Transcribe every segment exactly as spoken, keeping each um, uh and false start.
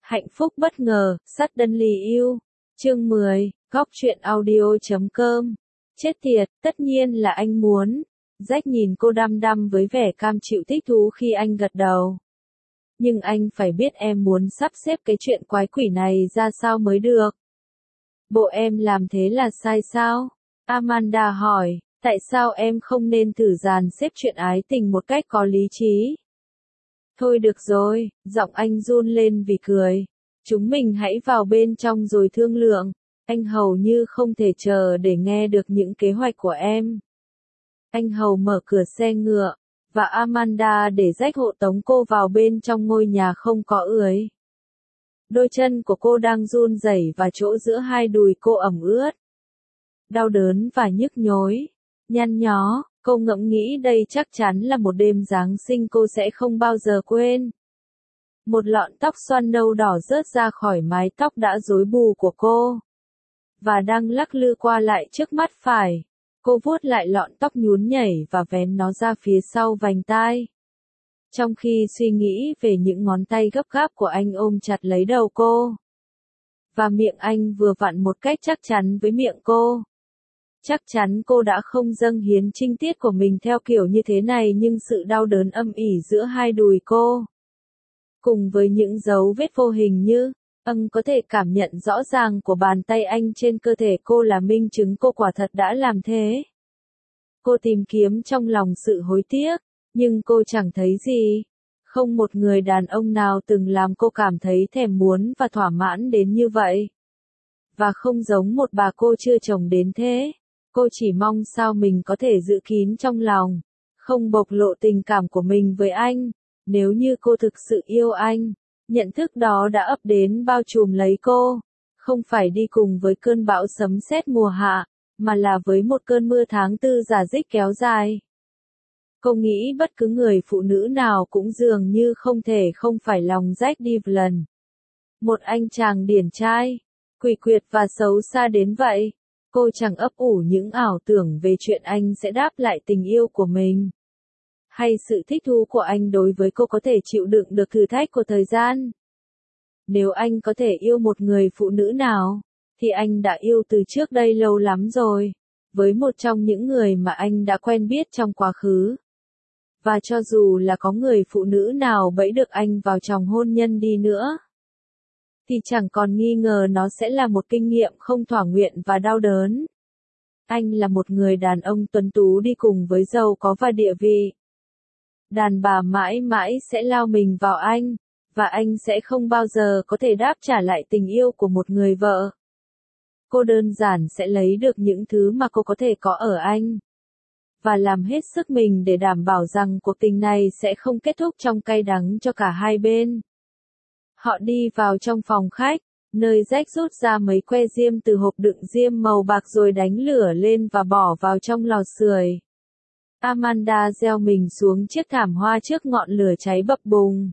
Hạnh phúc bất ngờ, suddenly yêu. Chương mười, góc truyện audio chấm com. Chết tiệt, tất nhiên là anh muốn. Jack nhìn cô đăm đăm với vẻ cam chịu thích thú khi anh gật đầu. Nhưng anh phải biết em muốn sắp xếp cái chuyện quái quỷ này ra sao mới được. Bộ em làm thế là sai sao? Amanda hỏi, tại sao em không nên thử dàn xếp chuyện ái tình một cách có lý trí? Thôi được rồi, giọng anh run lên vì cười. Chúng mình hãy vào bên trong rồi thương lượng. Anh hầu như không thể chờ để nghe được những kế hoạch của em. Anh hầu mở cửa xe ngựa, và Amanda để Jack hộ tống cô vào bên trong ngôi nhà không có ưới. Đôi chân của cô đang run rẩy và chỗ giữa hai đùi cô ẩm ướt. Đau đớn và nhức nhối, nhăn nhó, cô ngẫm nghĩ đây chắc chắn là một đêm Giáng sinh cô sẽ không bao giờ quên. Một lọn tóc xoăn nâu đỏ rớt ra khỏi mái tóc đã rối bù của cô, và đang lắc lư qua lại trước mắt phải. Cô vuốt lại lọn tóc nhún nhảy và vén nó ra phía sau vành tai. Trong khi suy nghĩ về những ngón tay gấp gáp của anh ôm chặt lấy đầu cô. Và miệng anh vừa vặn một cách chắc chắn với miệng cô. Chắc chắn cô đã không dâng hiến trinh tiết của mình theo kiểu như thế này, nhưng sự đau đớn âm ỉ giữa hai đùi cô, cùng với những dấu vết vô hình như âng có thể cảm nhận rõ ràng của bàn tay anh trên cơ thể cô là minh chứng cô quả thật đã làm thế. Cô tìm kiếm trong lòng sự hối tiếc, nhưng cô chẳng thấy gì. Không một người đàn ông nào từng làm cô cảm thấy thèm muốn và thỏa mãn đến như vậy. Và không giống một bà cô chưa chồng đến thế. Cô chỉ mong sao mình có thể giữ kín trong lòng, không bộc lộ tình cảm của mình với anh. Nếu như cô thực sự yêu anh, nhận thức đó đã ập đến bao trùm lấy cô. Không phải đi cùng với cơn bão sấm sét mùa hạ, mà là với một cơn mưa tháng tư rả rích kéo dài. Cô nghĩ bất cứ người phụ nữ nào cũng dường như không thể không phải lòng Jack Devlin. Một anh chàng điển trai, quỷ quyệt và xấu xa đến vậy. Cô chẳng ấp ủ những ảo tưởng về chuyện anh sẽ đáp lại tình yêu của mình. Hay sự thích thú của anh đối với cô có thể chịu đựng được thử thách của thời gian. Nếu anh có thể yêu một người phụ nữ nào, thì anh đã yêu từ trước đây lâu lắm rồi, với một trong những người mà anh đã quen biết trong quá khứ. Và cho dù là có người phụ nữ nào bẫy được anh vào chòng hôn nhân đi nữa, thì chẳng còn nghi ngờ nó sẽ là một kinh nghiệm không thỏa nguyện và đau đớn. Anh là một người đàn ông tuấn tú đi cùng với giàu có và địa vị. Đàn bà mãi mãi sẽ lao mình vào anh, và anh sẽ không bao giờ có thể đáp trả lại tình yêu của một người vợ. Cô đơn giản sẽ lấy được những thứ mà cô có thể có ở anh, và làm hết sức mình để đảm bảo rằng cuộc tình này sẽ không kết thúc trong cay đắng cho cả hai bên. Họ đi vào trong phòng khách, nơi Jack rút ra mấy que diêm từ hộp đựng diêm màu bạc rồi đánh lửa lên và bỏ vào trong lò sưởi. Amanda gieo mình xuống chiếc thảm hoa trước ngọn lửa cháy bập bùng,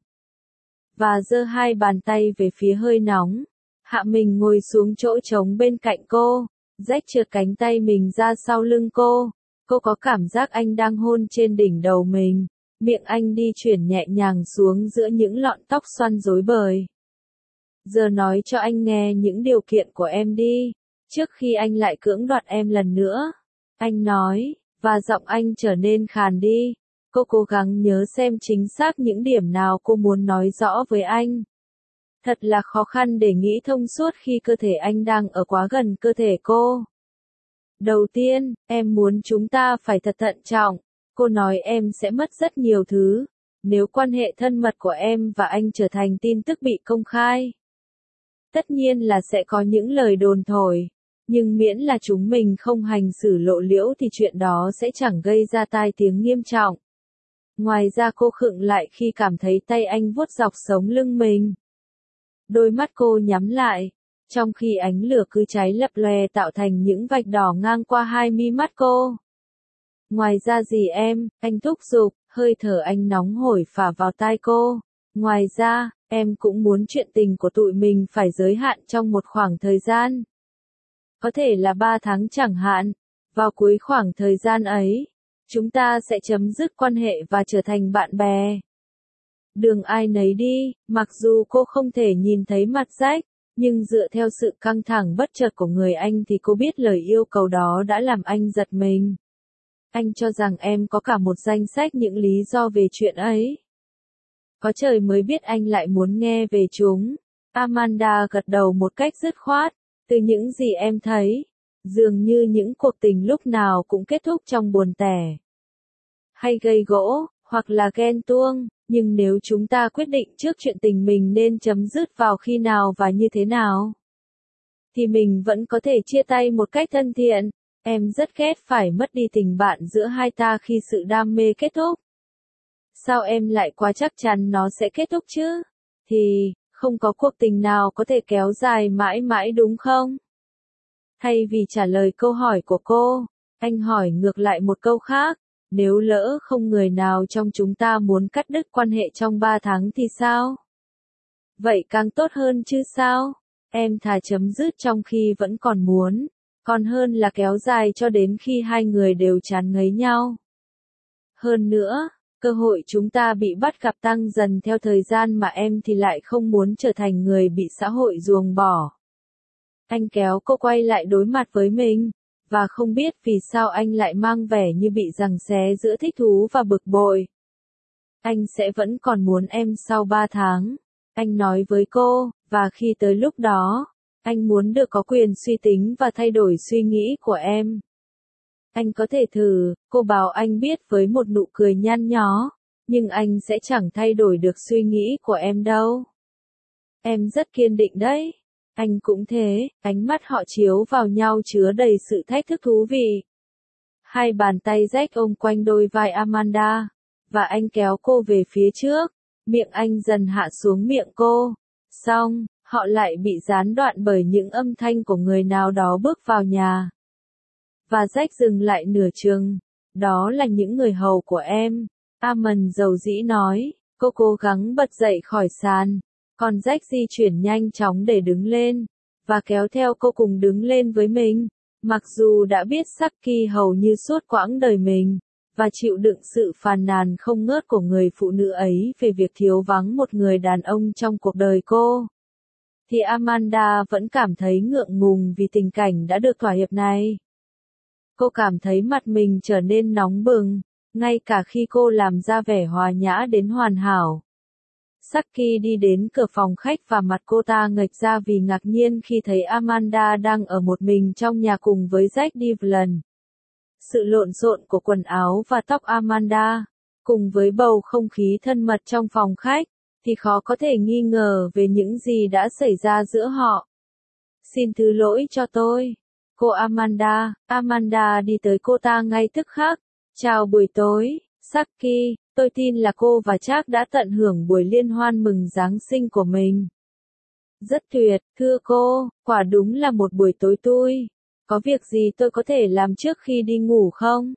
và giơ hai bàn tay về phía hơi nóng. Hạ mình ngồi xuống chỗ trống bên cạnh cô. Jack trượt cánh tay mình ra sau lưng cô. Cô có cảm giác anh đang hôn trên đỉnh đầu mình. Miệng anh đi chuyển nhẹ nhàng xuống giữa những lọn tóc xoăn rối bời. Giờ nói cho anh nghe những điều kiện của em đi, trước khi anh lại cưỡng đoạt em lần nữa. Anh nói, và giọng anh trở nên khàn đi. Cô cố gắng nhớ xem chính xác những điểm nào cô muốn nói rõ với anh. Thật là khó khăn để nghĩ thông suốt khi cơ thể anh đang ở quá gần cơ thể cô. Đầu tiên, em muốn chúng ta phải thật thận trọng. Cô nói em sẽ mất rất nhiều thứ, nếu quan hệ thân mật của em và anh trở thành tin tức bị công khai. Tất nhiên là sẽ có những lời đồn thổi, nhưng miễn là chúng mình không hành xử lộ liễu thì chuyện đó sẽ chẳng gây ra tai tiếng nghiêm trọng. Ngoài ra cô khựng lại khi cảm thấy tay anh vuốt dọc sống lưng mình. Đôi mắt cô nhắm lại, trong khi ánh lửa cứ cháy lập lòe tạo thành những vạch đỏ ngang qua hai mi mắt cô. Ngoài ra gì em, anh thúc giục, hơi thở anh nóng hổi phả vào tai cô. Ngoài ra, em cũng muốn chuyện tình của tụi mình phải giới hạn trong một khoảng thời gian. Có thể là ba tháng chẳng hạn. Vào cuối khoảng thời gian ấy, chúng ta sẽ chấm dứt quan hệ và trở thành bạn bè. Đường ai nấy đi, mặc dù cô không thể nhìn thấy mặt Jack, nhưng dựa theo sự căng thẳng bất chợt của người anh thì cô biết lời yêu cầu đó đã làm anh giật mình. Anh cho rằng em có cả một danh sách những lý do về chuyện ấy. Có trời mới biết anh lại muốn nghe về chúng. Amanda gật đầu một cách dứt khoát. Từ những gì em thấy, dường như những cuộc tình lúc nào cũng kết thúc trong buồn tẻ, hay gây gỗ, hoặc là ghen tuông, nhưng nếu chúng ta quyết định trước chuyện tình mình nên chấm dứt vào khi nào và như thế nào, thì mình vẫn có thể chia tay một cách thân thiện. Em rất ghét phải mất đi tình bạn giữa hai ta khi sự đam mê kết thúc. Sao em lại quá chắc chắn nó sẽ kết thúc chứ? Thì, không có cuộc tình nào có thể kéo dài mãi mãi đúng không? Thay vì trả lời câu hỏi của cô, anh hỏi ngược lại một câu khác. Nếu lỡ không người nào trong chúng ta muốn cắt đứt quan hệ trong ba tháng thì sao? Vậy càng tốt hơn chứ sao? Em thà chấm dứt trong khi vẫn còn muốn, còn hơn là kéo dài cho đến khi hai người đều chán ngấy nhau. Hơn nữa, cơ hội chúng ta bị bắt gặp tăng dần theo thời gian mà em thì lại không muốn trở thành người bị xã hội ruồng bỏ. Anh kéo cô quay lại đối mặt với mình, và không biết vì sao anh lại mang vẻ như bị giằng xé giữa thích thú và bực bội. Anh sẽ vẫn còn muốn em sau ba tháng, anh nói với cô, và khi tới lúc đó, anh muốn được có quyền suy tính và thay đổi suy nghĩ của em. Anh có thể thử, cô bảo anh biết với một nụ cười nhăn nhó, nhưng anh sẽ chẳng thay đổi được suy nghĩ của em đâu. Em rất kiên định đấy. Anh cũng thế, ánh mắt họ chiếu vào nhau chứa đầy sự thách thức thú vị. Hai bàn tay Jack ôm quanh đôi vai Amanda, và anh kéo cô về phía trước, miệng anh dần hạ xuống miệng cô. Xong, họ lại bị gián đoạn bởi những âm thanh của người nào đó bước vào nhà. Và Jack dừng lại nửa chừng. Đó là những người hầu của em. Amon dầu dĩ nói, cô cố gắng bật dậy khỏi sàn. Còn Jack di chuyển nhanh chóng để đứng lên, và kéo theo cô cùng đứng lên với mình. Mặc dù đã biết Saki hầu như suốt quãng đời mình, và chịu đựng sự phàn nàn không ngớt của người phụ nữ ấy về việc thiếu vắng một người đàn ông trong cuộc đời cô, thì Amanda vẫn cảm thấy ngượng ngùng vì tình cảnh đã được thỏa hiệp này. Cô cảm thấy mặt mình trở nên nóng bừng, ngay cả khi cô làm ra vẻ hòa nhã đến hoàn hảo. Saki đi đến cửa phòng khách và mặt cô ta nghệch ra vì ngạc nhiên khi thấy Amanda đang ở một mình trong nhà cùng với Jack Devlin. Sự lộn xộn của quần áo và tóc Amanda, cùng với bầu không khí thân mật trong phòng khách, thì khó có thể nghi ngờ về những gì đã xảy ra giữa họ. Xin thứ lỗi cho tôi. Cô Amanda, Amanda đi tới cô ta ngay tức khắc. Chào buổi tối, Saki. Tôi tin là cô và Jack đã tận hưởng buổi liên hoan mừng Giáng sinh của mình. Rất tuyệt, thưa cô, quả đúng là một buổi tối tui. Có việc gì tôi có thể làm trước khi đi ngủ không?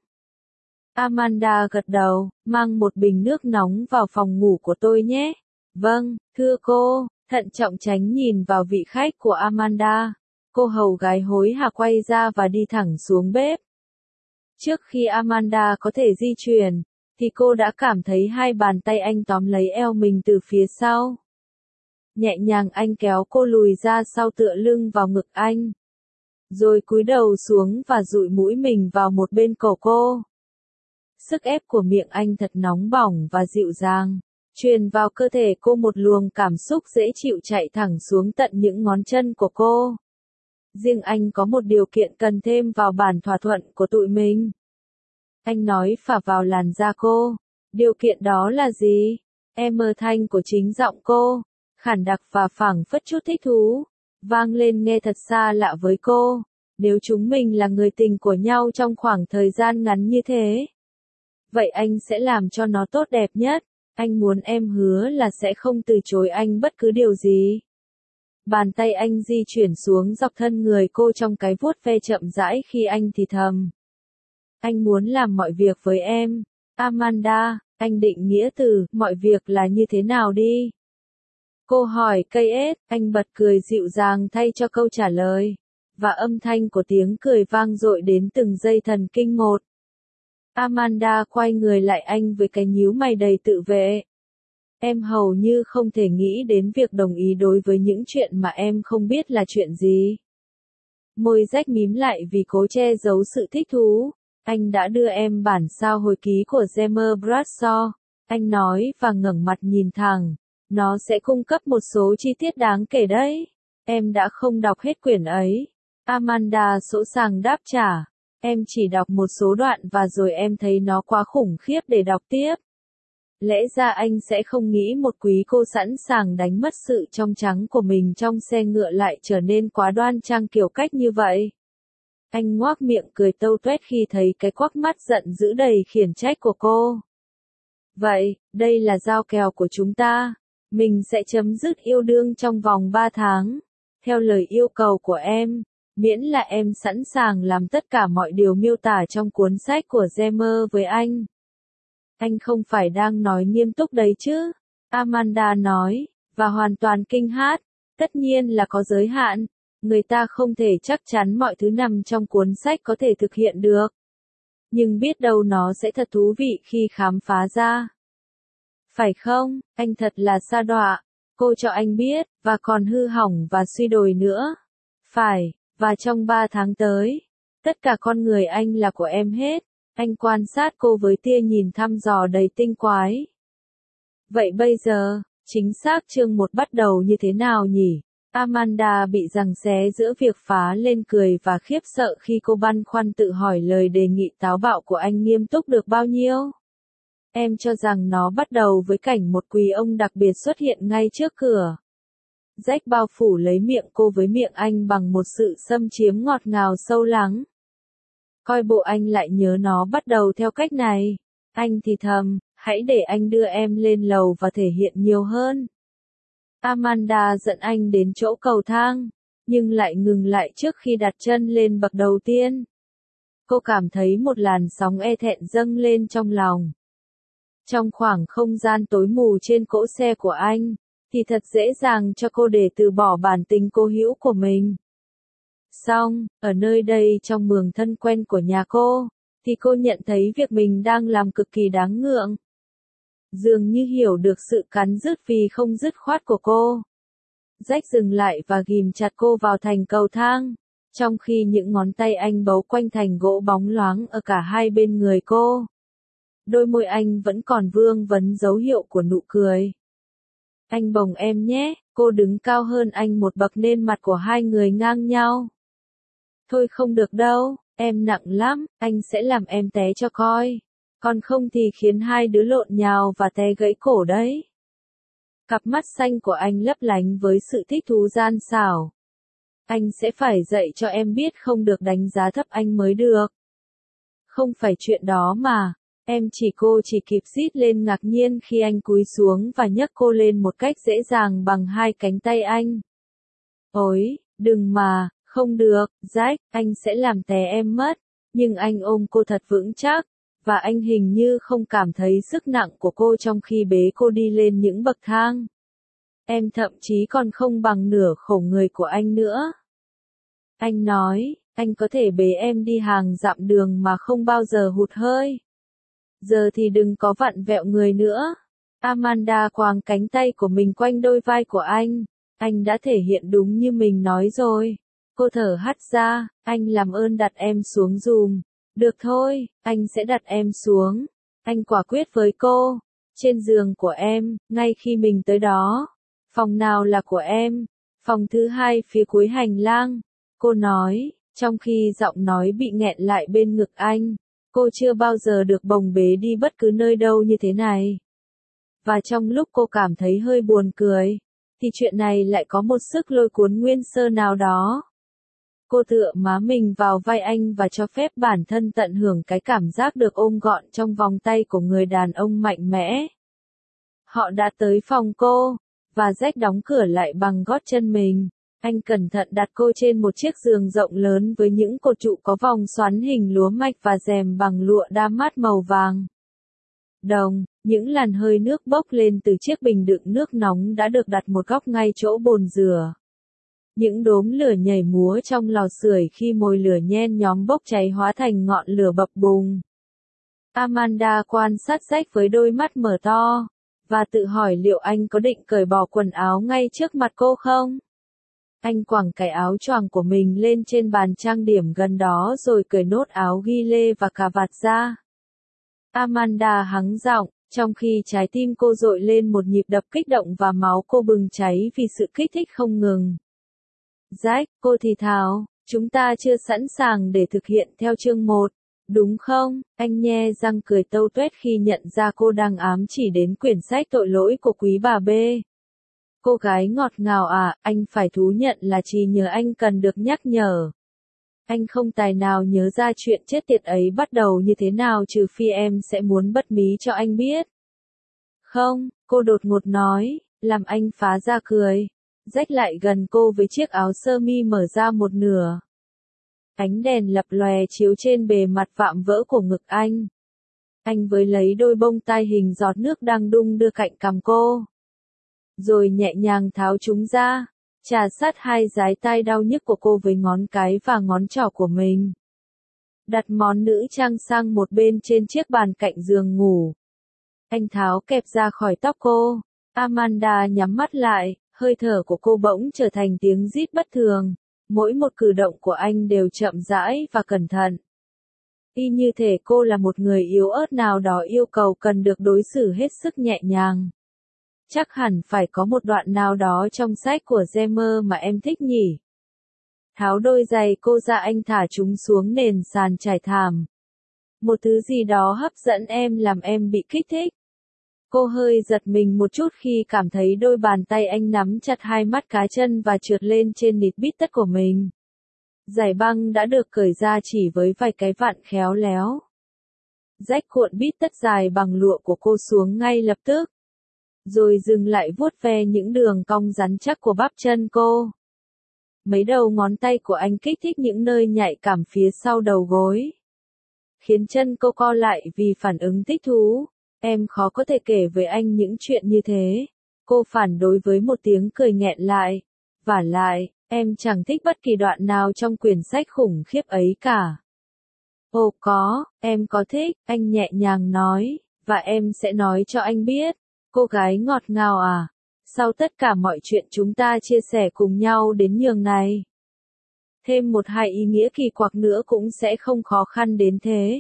Amanda gật đầu, mang một bình nước nóng vào phòng ngủ của tôi nhé. Vâng, thưa cô, thận trọng tránh nhìn vào vị khách của Amanda. Cô hầu gái hối hả quay ra và đi thẳng xuống bếp. Trước khi Amanda có thể di chuyển, thì cô đã cảm thấy hai bàn tay anh tóm lấy eo mình từ phía sau. Nhẹ nhàng anh kéo cô lùi ra sau tựa lưng vào ngực anh. Rồi cúi đầu xuống và dụi mũi mình vào một bên cổ cô. Sức ép của miệng anh thật nóng bỏng và dịu dàng, truyền vào cơ thể cô một luồng cảm xúc dễ chịu chạy thẳng xuống tận những ngón chân của cô. Riêng anh có một điều kiện cần thêm vào bản thỏa thuận của tụi mình. Anh nói phả vào làn da cô. Điều kiện đó là gì? Em mơ thanh của chính giọng cô, khản đặc và phảng phất chút thích thú, vang lên nghe thật xa lạ với cô. Nếu chúng mình là người tình của nhau trong khoảng thời gian ngắn như thế, vậy anh sẽ làm cho nó tốt đẹp nhất. Anh muốn em hứa là sẽ không từ chối anh bất cứ điều gì. Bàn tay anh di chuyển xuống dọc thân người cô trong cái vuốt ve chậm rãi khi anh thì thầm. Anh muốn làm mọi việc với em. Amanda, anh định nghĩa từ mọi việc là như thế nào đi? Cô hỏi cây ết, anh bật cười dịu dàng thay cho câu trả lời. Và âm thanh của tiếng cười vang dội đến từng dây thần kinh một. Amanda quay người lại anh với cái nhíu mày đầy tự vệ. Em hầu như không thể nghĩ đến việc đồng ý đối với những chuyện mà em không biết là chuyện gì. Môi Jack mím lại vì cố che giấu sự thích thú. Anh đã đưa em bản sao hồi ký của James Bradshaw. Anh nói và ngẩng mặt nhìn thẳng. Nó sẽ cung cấp một số chi tiết đáng kể đấy. Em đã không đọc hết quyển ấy. Amanda sỗ sàng đáp trả. Em chỉ đọc một số đoạn và rồi em thấy nó quá khủng khiếp để đọc tiếp. Lẽ ra anh sẽ không nghĩ một quý cô sẵn sàng đánh mất sự trong trắng của mình trong xe ngựa lại trở nên quá đoan trang kiểu cách như vậy. Anh ngoác miệng cười tâu tuét khi thấy cái quắc mắt giận dữ đầy khiển trách của cô. Vậy, đây là giao kèo của chúng ta. Mình sẽ chấm dứt yêu đương trong vòng ba tháng. Theo lời yêu cầu của em, miễn là em sẵn sàng làm tất cả mọi điều miêu tả trong cuốn sách của James với anh. Anh không phải đang nói nghiêm túc đấy chứ? Amanda nói, và hoàn toàn kinh hãi. Tất nhiên là có giới hạn. Người ta không thể chắc chắn mọi thứ nằm trong cuốn sách có thể thực hiện được. Nhưng biết đâu nó sẽ thật thú vị khi khám phá ra. Phải không, anh thật là sa đọa. Cô cho anh biết, và còn hư hỏng và suy đồi nữa. Phải, và trong ba tháng tới, tất cả con người anh là của em hết. Anh quan sát cô với tia nhìn thăm dò đầy tinh quái. Vậy bây giờ, chính xác chương một bắt đầu như thế nào nhỉ? Amanda bị giằng xé giữa việc phá lên cười và khiếp sợ khi cô băn khoăn tự hỏi lời đề nghị táo bạo của anh nghiêm túc được bao nhiêu. Em cho rằng nó bắt đầu với cảnh một quý ông đặc biệt xuất hiện ngay trước cửa. Jack bao phủ lấy miệng cô với miệng anh bằng một sự xâm chiếm ngọt ngào sâu lắng. Coi bộ anh lại nhớ nó bắt đầu theo cách này. Anh thì thầm, hãy để anh đưa em lên lầu và thể hiện nhiều hơn. Amanda dẫn anh đến chỗ cầu thang, nhưng lại ngừng lại trước khi đặt chân lên bậc đầu tiên. Cô cảm thấy một làn sóng e thẹn dâng lên trong lòng. Trong khoảng không gian tối mù trên cỗ xe của anh, thì thật dễ dàng cho cô để từ bỏ bản tính cố hữu của mình. Xong, ở nơi đây trong mường thân quen của nhà cô, thì cô nhận thấy việc mình đang làm cực kỳ đáng ngượng. Dường như hiểu được sự cắn rứt vì không dứt khoát của cô. Jack dừng lại và ghim chặt cô vào thành cầu thang, trong khi những ngón tay anh bấu quanh thành gỗ bóng loáng ở cả hai bên người cô. Đôi môi anh vẫn còn vương vấn dấu hiệu của nụ cười. Anh bồng em nhé, cô đứng cao hơn anh một bậc nên mặt của hai người ngang nhau. Thôi không được đâu, em nặng lắm, anh sẽ làm em té cho coi. Còn không thì khiến hai đứa lộn nhào và té gãy cổ đấy. Cặp mắt xanh của anh lấp lánh với sự thích thú gian xảo. Anh sẽ phải dạy cho em biết không được đánh giá thấp anh mới được. Không phải chuyện đó mà. Em chỉ cô chỉ kịp rít lên ngạc nhiên khi anh cúi xuống và nhấc cô lên một cách dễ dàng bằng hai cánh tay anh. Ôi, đừng mà, không được, Jack, anh sẽ làm té em mất. Nhưng anh ôm cô thật vững chắc, và anh hình như không cảm thấy sức nặng của cô trong khi bế cô đi lên những bậc thang. Em thậm chí còn không bằng nửa khổ người của anh nữa. Anh nói, anh có thể bế em đi hàng dặm đường mà không bao giờ hụt hơi. Giờ thì đừng có vặn vẹo người nữa. Amanda quàng cánh tay của mình quanh đôi vai của anh. Anh đã thể hiện đúng như mình nói rồi. Cô thở hắt ra, anh làm ơn đặt em xuống dùm. Được thôi, anh sẽ đặt em xuống. Anh quả quyết với cô. Trên giường của em, ngay khi mình tới đó. Phòng nào là của em? Phòng thứ hai phía cuối hành lang. Cô nói, trong khi giọng nói bị nghẹn lại bên ngực anh. Cô chưa bao giờ được bồng bế đi bất cứ nơi đâu như thế này. Và trong lúc cô cảm thấy hơi buồn cười, thì chuyện này lại có một sức lôi cuốn nguyên sơ nào đó. Cô tựa má mình vào vai anh và cho phép bản thân tận hưởng cái cảm giác được ôm gọn trong vòng tay của người đàn ông mạnh mẽ. Họ đã tới phòng cô, và Jack đóng cửa lại bằng gót chân mình. Anh cẩn thận đặt cô trên một chiếc giường rộng lớn với những cột trụ có vòng xoắn hình lúa mạch và rèm bằng lụa đa mát màu vàng. Đồng, những làn hơi nước bốc lên từ chiếc bình đựng nước nóng đã được đặt một góc ngay chỗ bồn rửa. Những đốm lửa nhảy múa trong lò sưởi khi mồi lửa nhen nhóm bốc cháy hóa thành ngọn lửa bập bùng. Amanda quan sát Jack với đôi mắt mở to. và tự hỏi liệu anh có định cởi bỏ quần áo ngay trước mặt cô không. Anh quẳng cái áo choàng của mình lên trên bàn trang điểm gần đó rồi cởi nốt áo ghi lê và cà vạt ra. Amanda hắng giọng, trong khi trái tim cô dội lên một nhịp đập kích động và máu cô bừng cháy vì sự kích thích không ngừng. Jack, cô thì thào, chúng ta chưa sẵn sàng để thực hiện theo chương một, đúng không? Anh nhe răng cười tâu tuét khi nhận ra cô đang ám chỉ đến quyển sách Tội lỗi của quý bà B. Cô gái ngọt ngào à, anh phải thú nhận là trí nhớ anh cần được nhắc nhở. Anh không tài nào nhớ ra chuyện chết tiệt ấy bắt đầu như thế nào trừ phi em sẽ muốn bật mí cho anh biết. Không, cô đột ngột nói, làm anh phá ra cười. Rách lại gần cô với chiếc áo sơ mi mở ra một nửa. Ánh đèn lập lòe chiếu trên bề mặt vạm vỡ của ngực anh. Anh với lấy đôi bông tai hình giọt nước đang đung đưa cạnh cằm cô. Rồi nhẹ nhàng tháo chúng ra, chà sát hai dái tai đau nhức của cô với ngón cái và ngón trỏ của mình. Đặt món nữ trang sang một bên trên chiếc bàn cạnh giường ngủ. Anh tháo kẹp ra khỏi tóc cô. Amanda nhắm mắt lại, hơi thở của cô bỗng trở thành tiếng rít bất thường. Mỗi một cử động của anh đều chậm rãi và cẩn thận. Y như thể cô là một người yếu ớt nào đó yêu cầu cần được đối xử hết sức nhẹ nhàng. Chắc hẳn phải có một đoạn nào đó trong sách của Gemmer mà em thích nhỉ. Tháo đôi giày cô ra, anh thả chúng xuống nền sàn trải thảm. Một thứ gì đó hấp dẫn em làm em bị kích thích. Cô hơi giật mình một chút khi cảm thấy đôi bàn tay anh nắm chặt hai mắt cá chân và trượt lên trên nịt bít tất của mình. Giải băng đã được cởi ra chỉ với vài cái vặn khéo léo. Jack cuộn bít tất dài bằng lụa của cô xuống ngay lập tức. Rồi dừng lại vuốt ve những đường cong rắn chắc của bắp chân cô. Mấy đầu ngón tay của anh kích thích những nơi nhạy cảm phía sau đầu gối. Khiến chân cô co lại vì phản ứng thích thú. Em khó có thể kể với anh những chuyện như thế. Cô phản đối với một tiếng cười nghẹn lại. Vả lại, em chẳng thích bất kỳ đoạn nào trong quyển sách khủng khiếp ấy cả. Ồ có, em có thích, anh nhẹ nhàng nói, và em sẽ nói cho anh biết. Cô gái ngọt ngào à, sau tất cả mọi chuyện chúng ta chia sẻ cùng nhau đến nhường này. Thêm một hai ý nghĩa kỳ quặc nữa cũng sẽ không khó khăn đến thế.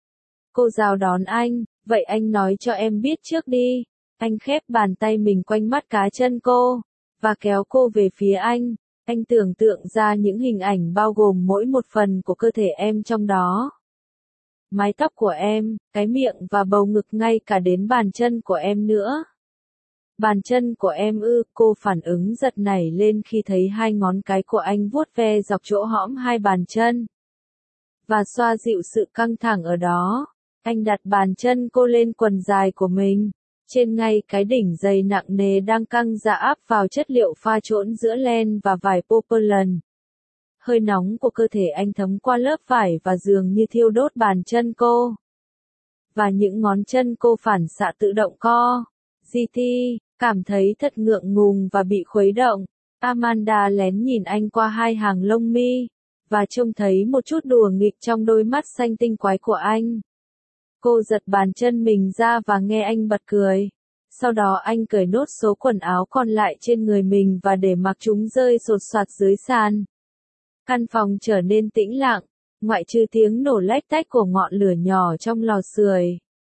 Cô rào đón anh, vậy anh nói cho em biết trước đi. Anh khép bàn tay mình quanh mắt cá chân cô, và kéo cô về phía anh. Anh tưởng tượng ra những hình ảnh bao gồm mỗi một phần của cơ thể em trong đó. Mái tóc của em, cái miệng và bầu ngực, ngay cả đến bàn chân của em nữa. Bàn chân của em ư, cô phản ứng giật nảy lên khi thấy hai ngón cái của anh vuốt ve dọc chỗ hõm hai bàn chân. Và xoa dịu sự căng thẳng ở đó. Anh đặt bàn chân cô lên quần dài của mình. Trên ngay cái đỉnh giày nặng nề đang căng ra áp vào chất liệu pha trộn giữa len và vải popelan. Hơi nóng của cơ thể anh thấm qua lớp vải và dường như thiêu đốt bàn chân cô. Và những ngón chân cô phản xạ tự động co. giê tê, cảm thấy thật ngượng ngùng và bị khuấy động. Amanda lén nhìn anh qua hai hàng lông mi, và trông thấy một chút đùa nghịch trong đôi mắt xanh tinh quái của anh. Cô giật bàn chân mình ra và nghe anh bật cười. Sau đó anh cởi nốt số quần áo còn lại trên người mình và để mặc chúng rơi sột soạt dưới sàn. Căn phòng trở nên tĩnh lặng, ngoại trừ tiếng nổ lách tách của ngọn lửa nhỏ trong lò sưởi.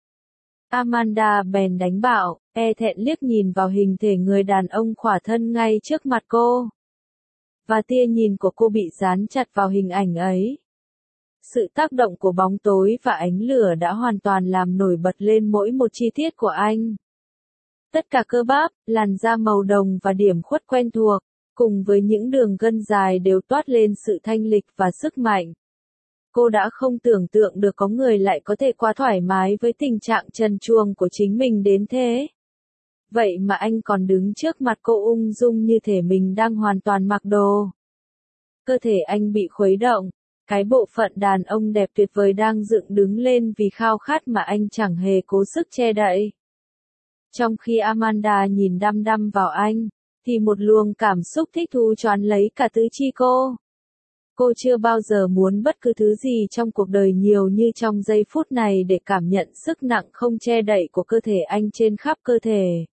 Amanda bèn đánh bạo, e thẹn liếc nhìn vào hình thể người đàn ông khỏa thân ngay trước mặt cô. Và tia nhìn của cô bị dán chặt vào hình ảnh ấy. Sự tác động của bóng tối và ánh lửa đã hoàn toàn làm nổi bật lên mỗi một chi tiết của anh. Tất cả cơ bắp, làn da màu đồng và điểm khuất quen thuộc, cùng với những đường gân dài đều toát lên sự thanh lịch và sức mạnh. Cô đã không tưởng tượng được có người lại có thể quá thoải mái với tình trạng trần truồng của chính mình đến thế. Vậy mà anh còn đứng trước mặt cô ung dung như thể mình đang hoàn toàn mặc đồ. Cơ thể anh bị khuấy động, cái bộ phận đàn ông đẹp tuyệt vời đang dựng đứng lên vì khao khát mà anh chẳng hề cố sức che đậy. Trong khi Amanda nhìn đăm đăm vào anh, thì một luồng cảm xúc thích thú choán lấy cả tứ chi cô. Cô chưa bao giờ muốn bất cứ thứ gì trong cuộc đời nhiều như trong giây phút này để cảm nhận sức nặng không che đậy của cơ thể anh trên khắp cơ thể.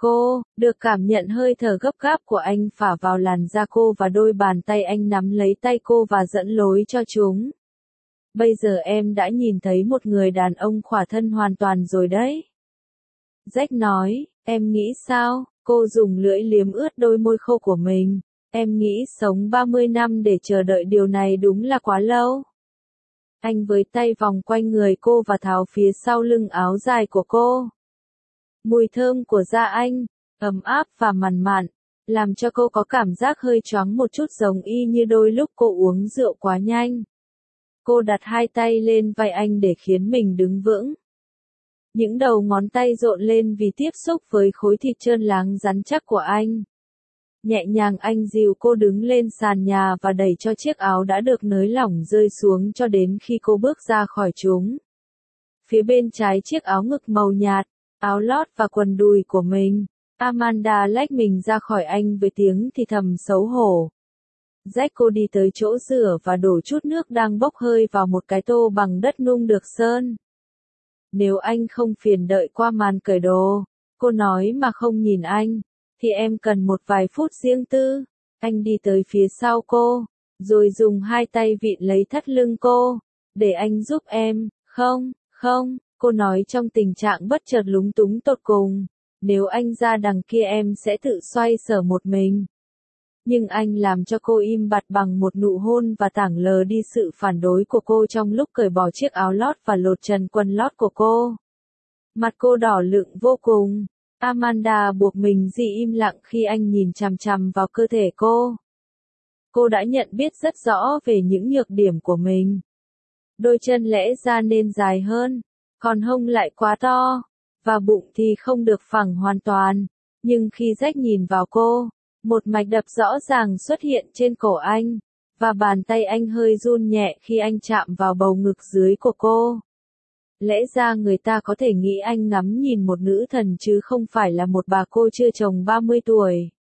cô, được cảm nhận hơi thở gấp gáp của anh phả vào làn da cô và đôi bàn tay anh nắm lấy tay cô và dẫn lối cho chúng. Bây giờ em đã nhìn thấy một người đàn ông khỏa thân hoàn toàn rồi đấy. Jack nói, em nghĩ sao? Cô dùng lưỡi liếm ướt đôi môi khô của mình. Em nghĩ sống ba mươi năm để chờ đợi điều này đúng là quá lâu. Anh với tay vòng quanh người cô và tháo phía sau lưng áo dài của cô. Mùi thơm của da anh, ấm áp và mặn mặn, làm cho cô có cảm giác hơi choáng một chút giống y như đôi lúc cô uống rượu quá nhanh. Cô đặt hai tay lên vai anh để khiến mình đứng vững. Những đầu ngón tay rộn lên vì tiếp xúc với khối thịt trơn láng rắn chắc của anh. Nhẹ nhàng anh dìu cô đứng lên sàn nhà và đẩy cho chiếc áo đã được nới lỏng rơi xuống cho đến khi cô bước ra khỏi chúng. Phía bên trái chiếc áo ngực màu nhạt, áo lót và quần đùi của mình, Amanda lách mình ra khỏi anh với tiếng thì thầm xấu hổ. Jack cô đi tới chỗ rửa và đổ chút nước đang bốc hơi vào một cái tô bằng đất nung được sơn. Nếu anh không phiền đợi qua màn cởi đồ, cô nói mà không nhìn anh, thì em cần một vài phút riêng tư. Anh đi tới phía sau cô, rồi dùng hai tay vịn lấy thắt lưng cô, để anh giúp em. Không, không, cô nói trong tình trạng bất chợt lúng túng tột cùng. Nếu anh ra đằng kia em sẽ tự xoay sở một mình. Nhưng anh làm cho cô im bặt bằng một nụ hôn và tảng lờ đi sự phản đối của cô trong lúc cởi bỏ chiếc áo lót và lột trần quần lót của cô. Mặt cô đỏ lựng vô cùng. Amanda buộc mình giữ im lặng khi anh nhìn chằm chằm vào cơ thể cô. Cô đã nhận biết rất rõ về những nhược điểm của mình. Đôi chân lẽ ra nên dài hơn, còn hông lại quá to, và bụng thì không được phẳng hoàn toàn. Nhưng khi Jack nhìn vào cô, một mạch đập rõ ràng xuất hiện trên cổ anh, và bàn tay anh hơi run nhẹ khi anh chạm vào bầu ngực dưới của cô. Lẽ ra người ta có thể nghĩ anh ngắm nhìn một nữ thần chứ không phải là một bà cô chưa tròn ba mươi tuổi.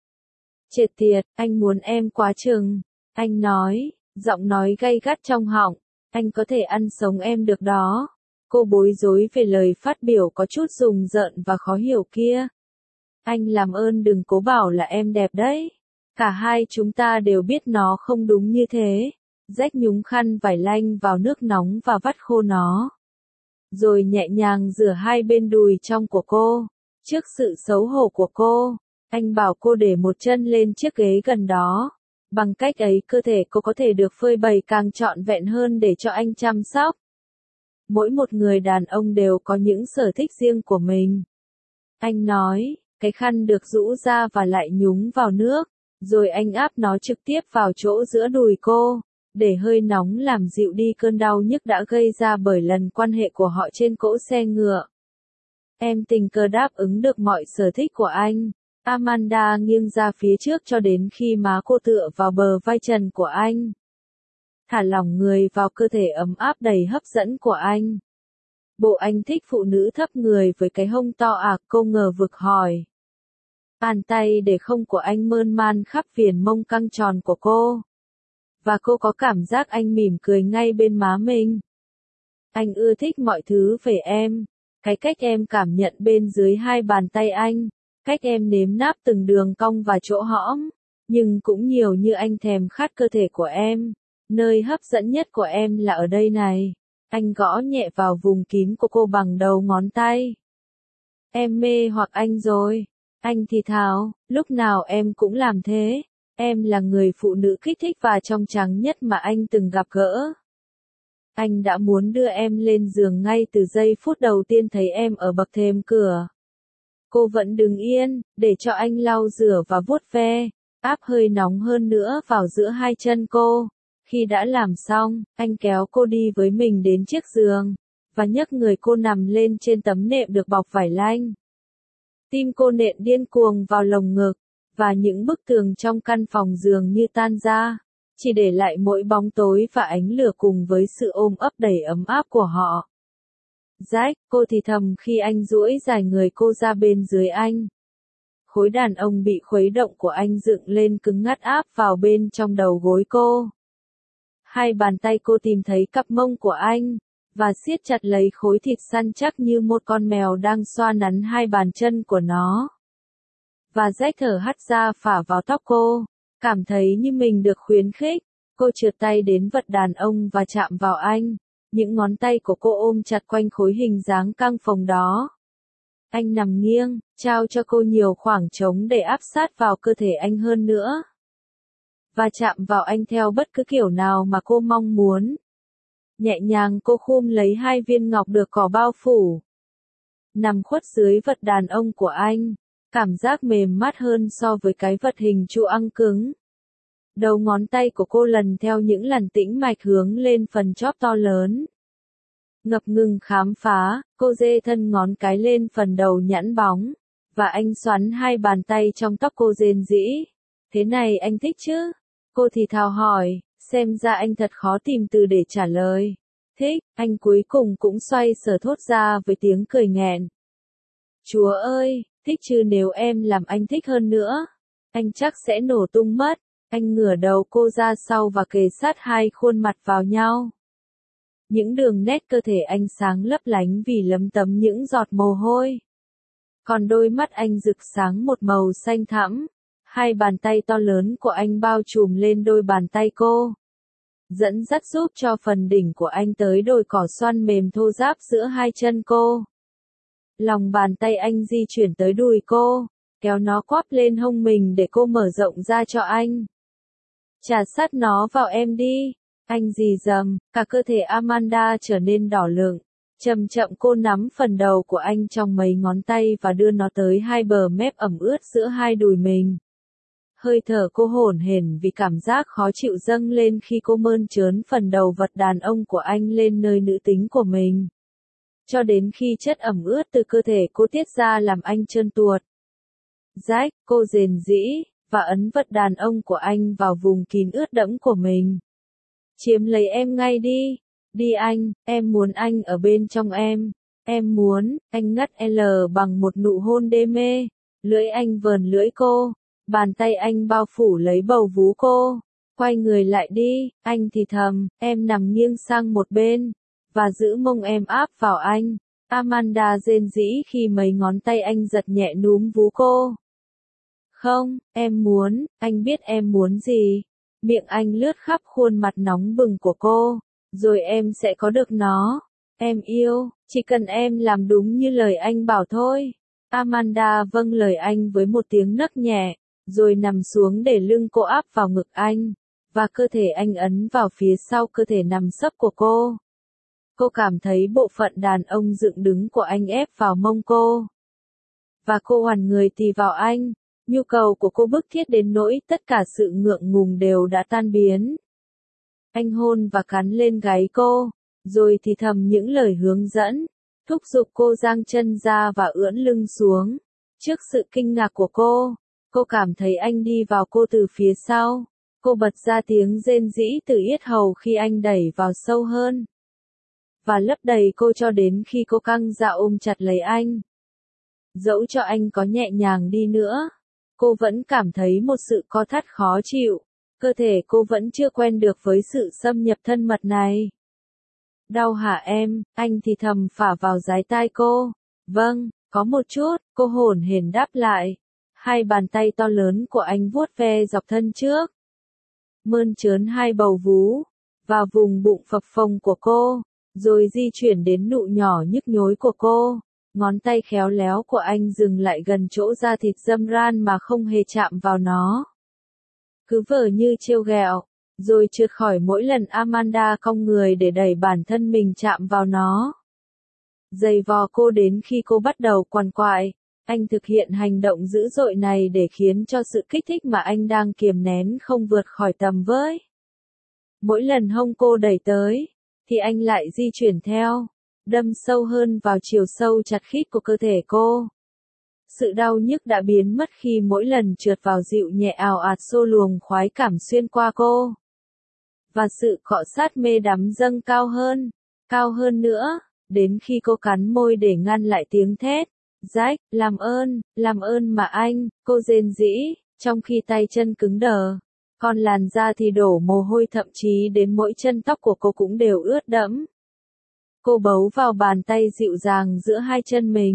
Chết tiệt, anh muốn em quá chừng. Anh nói, giọng nói gay gắt trong họng, anh có thể ăn sống em được đó. Cô bối rối về lời phát biểu có chút rùng rợn và khó hiểu kia. Anh làm ơn đừng cố bảo là em đẹp đấy. Cả hai chúng ta đều biết nó không đúng như thế. Jack nhúng khăn vải lanh vào nước nóng và vắt khô nó. Rồi nhẹ nhàng rửa hai bên đùi trong của cô. Trước sự xấu hổ của cô, anh bảo cô để một chân lên chiếc ghế gần đó. Bằng cách ấy cơ thể cô có thể được phơi bày càng trọn vẹn hơn để cho anh chăm sóc. Mỗi một người đàn ông đều có những sở thích riêng của mình. Anh nói, cái khăn được rũ ra và lại nhúng vào nước, rồi anh áp nó trực tiếp vào chỗ giữa đùi cô, để hơi nóng làm dịu đi cơn đau nhức đã gây ra bởi lần quan hệ của họ trên cỗ xe ngựa. Em tình cờ đáp ứng được mọi sở thích của anh. Amanda nghiêng ra phía trước cho đến khi má cô tựa vào bờ vai trần của anh. Thả lỏng người vào cơ thể ấm áp đầy hấp dẫn của anh. Bộ anh thích phụ nữ thấp người với cái hông to ạc, cô ngờ vực hỏi. Bàn tay để không của anh mơn man khắp viền mông căng tròn của cô. Và cô có cảm giác anh mỉm cười ngay bên má mình. Anh ưa thích mọi thứ về em. Cái cách em cảm nhận bên dưới hai bàn tay anh. Cách em nếm náp từng đường cong và chỗ hõm. Nhưng cũng nhiều như anh thèm khát cơ thể của em. Nơi hấp dẫn nhất của em là ở đây này. Anh gõ nhẹ vào vùng kín của cô bằng đầu ngón tay. Em mê hoặc anh rồi. Anh thì thào, lúc nào em cũng làm thế. Em là người phụ nữ kích thích và trong trắng nhất mà anh từng gặp gỡ. Anh đã muốn đưa em lên giường ngay từ giây phút đầu tiên thấy em ở bậc thềm cửa. Cô vẫn đứng yên, để cho anh lau rửa và vuốt ve, áp hơi nóng hơn nữa vào giữa hai chân cô. Khi đã làm xong, anh kéo cô đi với mình đến chiếc giường, và nhấc người cô nằm lên trên tấm nệm được bọc vải lanh. Tim cô nện điên cuồng vào lồng ngực, và những bức tường trong căn phòng dường như tan ra, chỉ để lại mỗi bóng tối và ánh lửa cùng với sự ôm ấp đầy ấm áp của họ. Jack, cô thì thầm khi anh duỗi dài người cô ra bên dưới anh. Khối đàn ông bị khuấy động của anh dựng lên cứng ngắt áp vào bên trong đầu gối cô. Hai bàn tay cô tìm thấy cặp mông của anh, và siết chặt lấy khối thịt săn chắc như một con mèo đang xoa nắn hai bàn chân của nó. và Jack thở hắt ra phả vào tóc cô, cảm thấy như mình được khuyến khích. Cô trượt tay đến vật đàn ông và chạm vào anh. Những ngón tay của cô ôm chặt quanh khối hình dáng căng phồng đó. Anh nằm nghiêng, trao cho cô nhiều khoảng trống để áp sát vào cơ thể anh hơn nữa. Và chạm vào anh theo bất cứ kiểu nào mà cô mong muốn. Nhẹ nhàng cô khum lấy hai viên ngọc được cỏ bao phủ. Nằm khuất dưới vật đàn ông của anh, cảm giác mềm mát hơn so với cái vật hình trụ ăng cứng. Đầu ngón tay của cô lần theo những làn tĩnh mạch hướng lên phần chóp to lớn. Ngập ngừng khám phá, cô dê thân ngón cái lên phần đầu nhẵn bóng, và anh xoắn hai bàn tay trong tóc cô rên rỉ. Thế này anh thích chứ? Cô thì thào hỏi, xem ra anh thật khó tìm từ để trả lời. Thích, anh cuối cùng cũng xoay sở thốt ra với tiếng cười nghẹn. Chúa ơi, thích chứ, nếu em làm anh thích hơn nữa, anh chắc sẽ nổ tung mất. Anh ngửa đầu cô ra sau và kề sát hai khuôn mặt vào nhau. Những đường nét cơ thể anh sáng lấp lánh vì lấm tấm những giọt mồ hôi. Còn đôi mắt anh rực sáng một màu xanh thẳm. Hai bàn tay to lớn của anh bao trùm lên đôi bàn tay cô, dẫn dắt giúp cho phần đỉnh của anh tới đồi cỏ xoăn mềm thô ráp giữa hai chân cô. Lòng bàn tay anh di chuyển tới đùi cô, kéo nó quắp lên hông mình để cô mở rộng ra cho anh. Chà sát nó vào em đi. Anh rì rầm, cả cơ thể Amanda trở nên đỏ lựng. Chậm chậm cô nắm phần đầu của anh trong mấy ngón tay và đưa nó tới hai bờ mép ẩm ướt giữa hai đùi mình. Hơi thở cô hổn hển vì cảm giác khó chịu dâng lên khi cô mơn trớn phần đầu vật đàn ông của anh lên nơi nữ tính của mình. Cho đến khi chất ẩm ướt từ cơ thể cô tiết ra làm anh trơn tuột. Jack, cô rền rĩ, và ấn vật đàn ông của anh vào vùng kín ướt đẫm của mình. Chiếm lấy em ngay đi. Đi anh, em muốn anh ở bên trong em. Em muốn, anh ngắt L bằng một nụ hôn đê mê. Lưỡi anh vờn lưỡi cô. Bàn tay anh bao phủ lấy bầu vú cô. Quay người lại đi, anh thì thầm, em nằm nghiêng sang một bên. Và giữ mông em áp vào anh. Amanda rên rỉ khi mấy ngón tay anh giật nhẹ núm vú cô. Không, em muốn, anh biết em muốn gì. Miệng anh lướt khắp khuôn mặt nóng bừng của cô. Rồi em sẽ có được nó. Em yêu, chỉ cần em làm đúng như lời anh bảo thôi. Amanda vâng lời anh với một tiếng nấc nhẹ, rồi nằm xuống để lưng cô áp vào ngực anh, và cơ thể anh ấn vào phía sau cơ thể nằm sấp của cô. Cô cảm thấy bộ phận đàn ông dựng đứng của anh ép vào mông cô. Và cô hoàn người tì vào anh. Nhu cầu của cô bức thiết đến nỗi tất cả sự ngượng ngùng đều đã tan biến. Anh hôn và cắn lên gáy cô, rồi thì thầm những lời hướng dẫn, thúc giục cô giang chân ra và ưỡn lưng xuống. Trước sự kinh ngạc của cô, cô cảm thấy anh đi vào cô từ phía sau. Cô bật ra tiếng rên rỉ từ yết hầu khi anh đẩy vào sâu hơn. Và lấp đầy cô cho đến khi cô căng ra ôm chặt lấy anh. Dẫu cho anh có nhẹ nhàng đi nữa, cô vẫn cảm thấy một sự co thắt khó chịu. Cơ thể cô vẫn chưa quen được với sự xâm nhập thân mật này. Đau hả em? Anh thì thầm phả vào dái tai cô. Vâng, có một chút, cô hổn hển đáp lại. Hai bàn tay to lớn của anh vuốt ve dọc thân trước, mơn trớn hai bầu vú, và vùng bụng phập phồng của cô, rồi di chuyển đến nụ nhỏ nhức nhối của cô. Ngón tay khéo léo của anh dừng lại gần chỗ da thịt dâm ran mà không hề chạm vào nó. Cứ vờ như trêu ghẹo, rồi trượt khỏi mỗi lần Amanda cong người để đẩy bản thân mình chạm vào nó. Giày vò cô đến khi cô bắt đầu quằn quại. Anh thực hiện hành động dữ dội này để khiến cho sự kích thích mà anh đang kiềm nén không vượt khỏi tầm với. Mỗi lần hông cô đẩy tới, thì anh lại di chuyển theo, đâm sâu hơn vào chiều sâu chặt khít của cơ thể cô. Sự đau nhức đã biến mất khi mỗi lần trượt vào dịu nhẹ ào ạt xô luồng khoái cảm xuyên qua cô. Và sự cọ sát mê đắm dâng cao hơn, cao hơn nữa, đến khi cô cắn môi để ngăn lại tiếng thét. Jack, làm ơn, làm ơn mà anh, cô rên rỉ, trong khi tay chân cứng đờ. Còn làn da thì đổ mồ hôi, thậm chí đến mỗi chân tóc của cô cũng đều ướt đẫm. Cô bấu vào bàn tay dịu dàng giữa hai chân mình.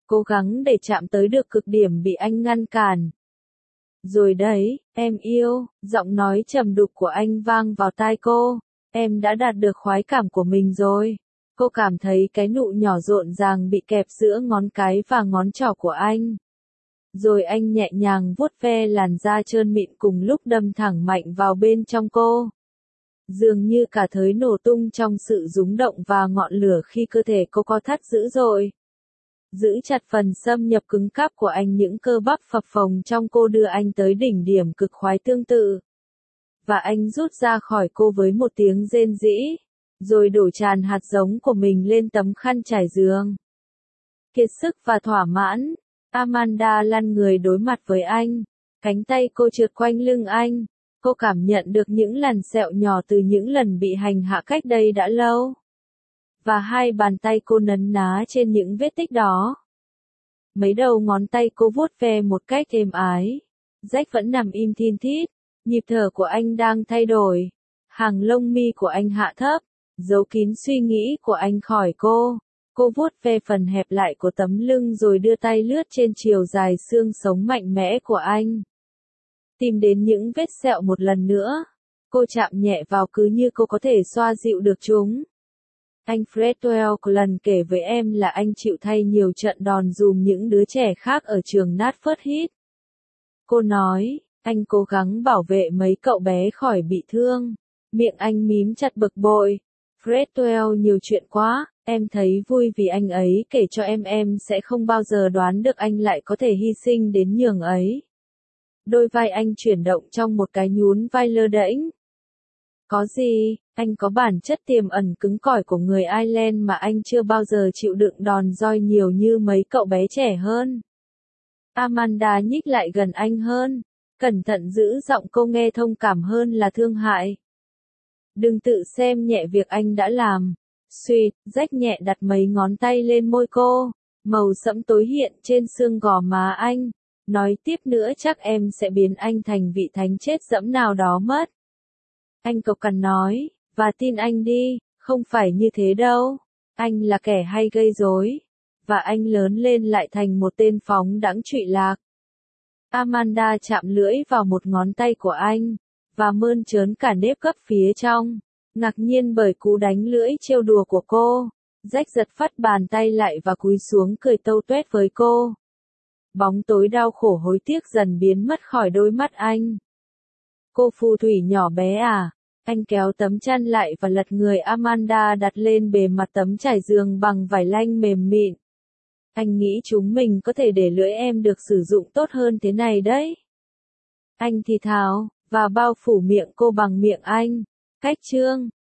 cố gắng để chạm tới được cực điểm bị anh ngăn cản. Rồi đấy, em yêu, giọng nói trầm đục của anh vang vào tai cô. Em đã đạt được khoái cảm của mình rồi. Cô cảm thấy cái nụ nhỏ rộn ràng bị kẹp giữa ngón cái và ngón trỏ của anh. Rồi anh nhẹ nhàng vuốt ve làn da trơn mịn cùng lúc đâm thẳng mạnh vào bên trong cô. Dường như cả thới nổ tung trong sự rúng động và ngọn lửa khi cơ thể cô co thắt dữ dội. Giữ chặt phần xâm nhập cứng cáp của anh, những cơ bắp phập phồng trong cô đưa anh tới đỉnh điểm cực khoái tương tự. Và anh rút ra khỏi cô với một tiếng rên rĩ, rồi đổ tràn hạt giống của mình lên tấm khăn trải giường. Kiệt sức và thỏa mãn, Amanda lăn người đối mặt với anh. Cánh tay cô trượt quanh lưng anh. Cô cảm nhận được những lằn sẹo nhỏ từ những lần bị hành hạ cách đây đã lâu. Và hai bàn tay cô nấn ná trên những vết tích đó. Mấy đầu ngón tay cô vuốt ve một cách êm ái. Rách vẫn nằm im thin thít. Nhịp thở của anh đang thay đổi. Hàng lông mi của anh hạ thấp, giấu kín suy nghĩ của anh khỏi cô. Cô vuốt ve phần hẹp lại của tấm lưng rồi đưa tay lướt trên chiều dài xương sống mạnh mẽ của anh. Tìm đến những vết sẹo một lần nữa. Cô chạm nhẹ vào cứ như cô có thể xoa dịu được chúng. Anh Fredwell lần kể với em là anh chịu thay nhiều trận đòn dùm những đứa trẻ khác ở trường Natford Heath. Cô nói, anh cố gắng bảo vệ mấy cậu bé khỏi bị thương. Miệng anh mím chặt bực bội. Fredwell nhiều chuyện quá, em thấy vui vì anh ấy kể cho em em sẽ không bao giờ đoán được anh lại có thể hy sinh đến nhường ấy. Đôi vai anh chuyển động trong một cái nhún vai lơ đễnh. Có gì, anh có bản chất tiềm ẩn cứng cỏi của người Ireland mà anh chưa bao giờ chịu đựng đòn roi nhiều như mấy cậu bé trẻ hơn. Amanda nhích lại gần anh hơn, cẩn thận giữ giọng cô nghe thông cảm hơn là thương hại. Đừng tự xem nhẹ việc anh đã làm. Sweet, rách nhẹ đặt mấy ngón tay lên môi cô, màu sẫm tối hiện trên xương gò má anh. Nói tiếp nữa chắc em sẽ biến anh thành vị thánh chết dẫm nào đó mất. Anh cộc cằn nói, và tin anh đi, không phải như thế đâu. Anh là kẻ hay gây rối. Và anh lớn lên lại thành một tên phóng đãng trụy lạc. Amanda chạm lưỡi vào một ngón tay của anh, và mơn trớn cả nếp gấp phía trong. Ngạc nhiên bởi cú đánh lưỡi trêu đùa của cô, Jack giật phắt bàn tay lại và cúi xuống cười tâu tuét với cô. Bóng tối đau khổ hối tiếc dần biến mất khỏi đôi mắt anh. Cô phù thủy nhỏ bé à? Anh kéo tấm chăn lại và lật người Amanda đặt lên bề mặt tấm trải giường bằng vải lanh mềm mịn. Anh nghĩ chúng mình có thể để lưỡi em được sử dụng tốt hơn thế này đấy. Anh thì thào, và bao phủ miệng cô bằng miệng anh. Cách chương